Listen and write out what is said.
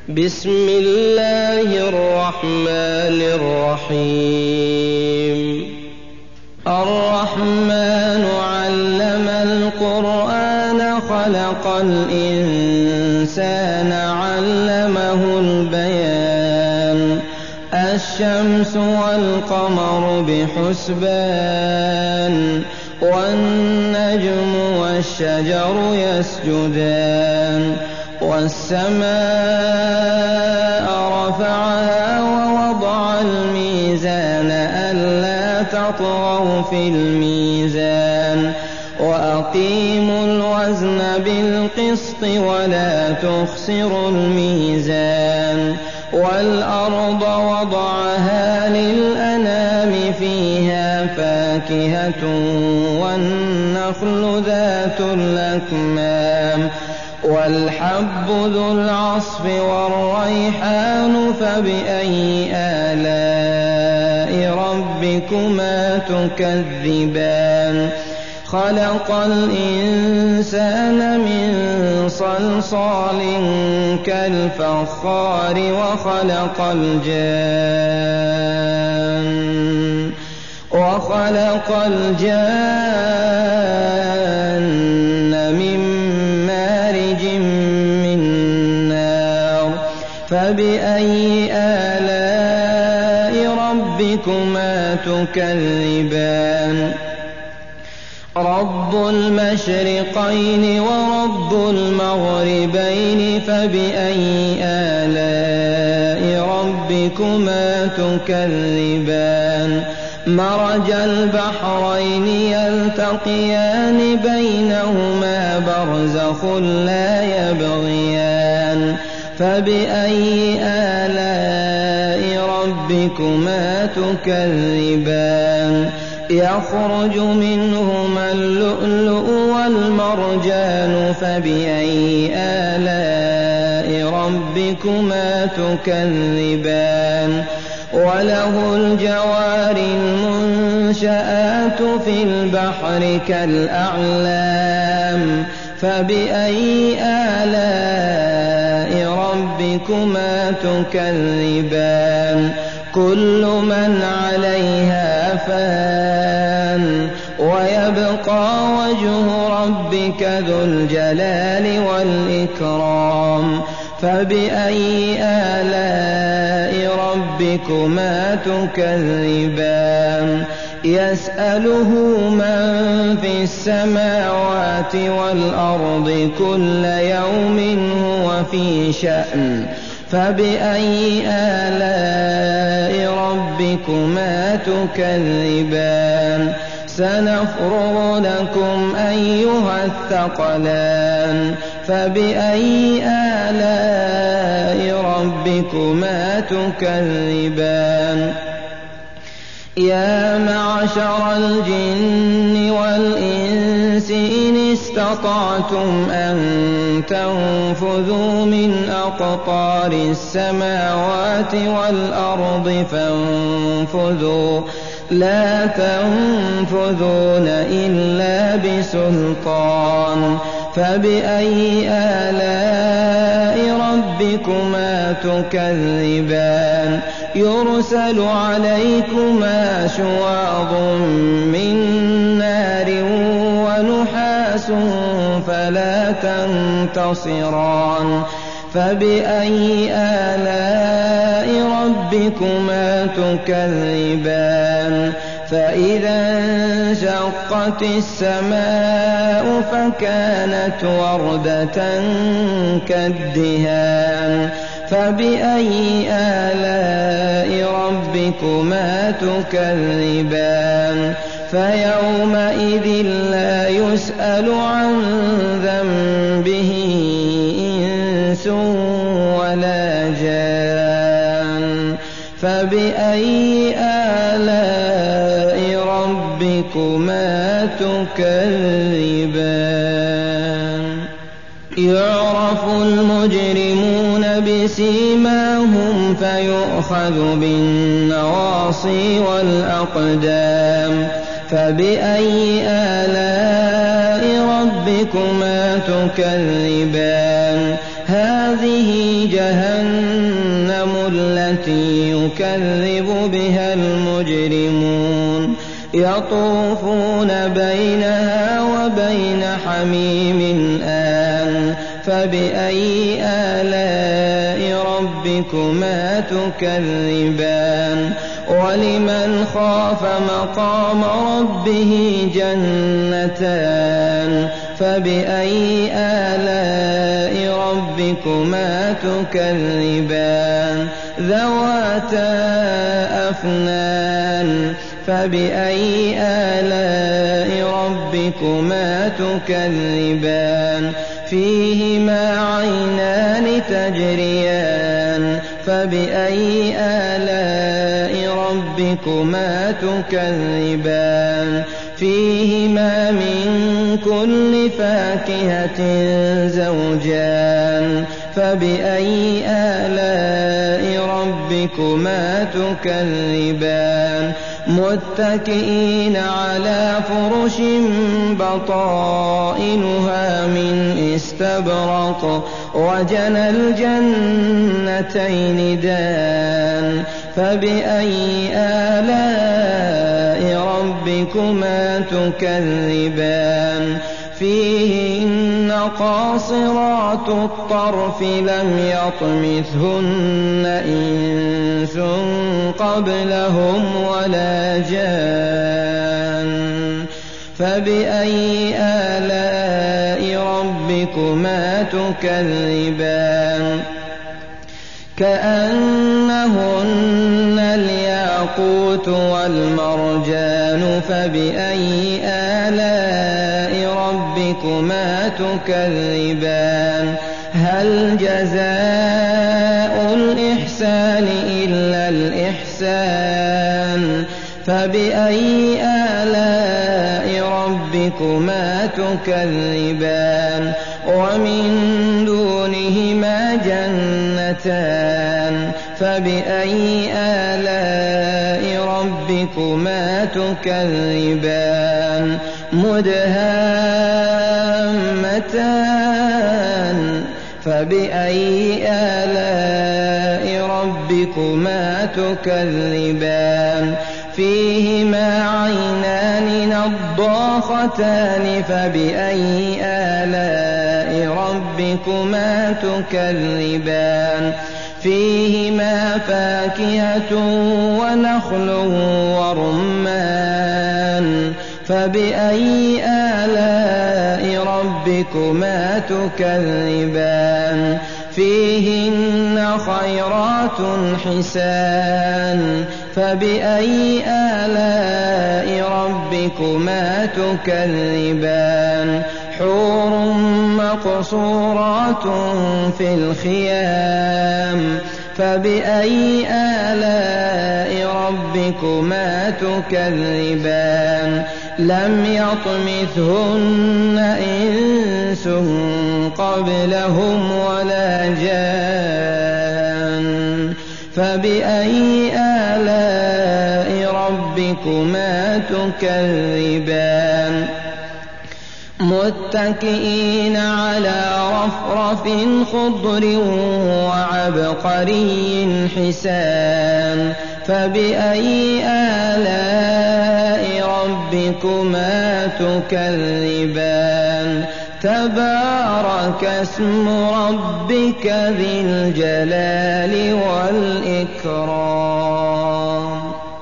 بسم الله الرحمن الرحيم الرحمن علم القرآن خلق الإنسان علمه البيان الشمس والقمر بحسبان والنجم والشجر يسجدان والسماء رفعها ووضع الميزان ألا تطغوا في الميزان وأقيموا الوزن بالقسط ولا تخسروا الميزان والأرض وضعها للأنام فيها فاكهة والنخل ذات الأكمام والحب ذو العصف والريحان فبأي آلاء ربكما تكذبان خلق الإنسان من صلصال كالفخار وخلق الجان من مارج من نار فبأي آلاء ربكما تكذبان رب المشرقين ورب المغربين فبأي آلاء ربكما تكذبان مرج البحرين يلتقيان بينهما برزخ لا يبغيان فبأي آلاء ربكما تكذبان يخرج منهما اللؤلؤ والمرجان فبأي آلاء ربكما تكذبان وله الجوار المنشآت في البحر كالأعلام فبأي آلاء ربكما تكذبان كل من عليها فان ويبقى وجه ربك ذو الجلال والإكرام فبأي آلاء ربكما تكذبان يسأله من في السماوات والأرض كل يوم هو في شأن فبأي آلاء ربكما تكذبان سنفرغ لكم أيها الثقلان فبأي آلاء ربكما تكذبان يا معشر الجن والإنس إن استطعتم أن تنفذوا من أقطار السماوات والأرض فانفذوا لا تنفذون إلا بسلطان فبأي آلاء ربكما تكذبان يرسل عليكما شواظ من نار ونحاس فلا تنتصران فبأي آلاء ربكما تكذبان فإذا انشقت السماء فكانت وردة كالدهان فبأي آلاء ربكما تكذبان فيومئذ لا يسأل عن ذنبه إنس ولا جان فبأي آلاء ربكما تكذبان يعرف المجرمون بسيماهم فيؤخذ بالنواصي والأقدام فبأي آلاء ربكما تكذبان هذه جهنم التي يكذب بها المجرمون يطوفون بينها وبين حميم آن فبأي آلاء ربكما تكذبان ولمن خاف مقام ربه جنتان فبأي آلاء ربكما تكذبان ذواتا أفنان فبأي آلاء ربكما تكذبان فيهما عينان تجريان فبأي آلاء ربكما تكذبان فيهما من كل فاكهة زوجان فبأي آلاء ربكما تكذبان متكئين على فرش بطائنها من استبرق وجنى الجنتين دان فبأي آلاء ربكما تكذبان فيهن قاصرات الطرف لم يطمثهن إنس قبلهم ولا جان فبأي آلاء ربكما تكذبان كأنهن الياقوت والمرجان فبأي آلاء ربكما تكذبان هل جزاء الإحسان إلا الإحسان فبأي آلاء ربكما تكذبان ومن دونهما جنتان فبأي آلاء ربكما تكذبان مدهامتان فبأي آلاء ربكما تكذبان فيهما عينان نضاختان فبأي آلاء ربكما تكذبان فيهما فاكهة ونخل ورمان فبأي آلاء ربكما تكذبان فيهن خيرات حسان فبأي آلاء ربكما تكذبان حور مقصورات في الخيام فبأي آلاء ربكما تكذبان لم يطمثهن إنس قبلهم ولا جان فبأي آلاء ربكما تكذبان متكئين على رفرف خضر وعبقري حسان فبأي آلاء ربكما تكذبان تبارك اسم ربك ذي الجلال والإكرام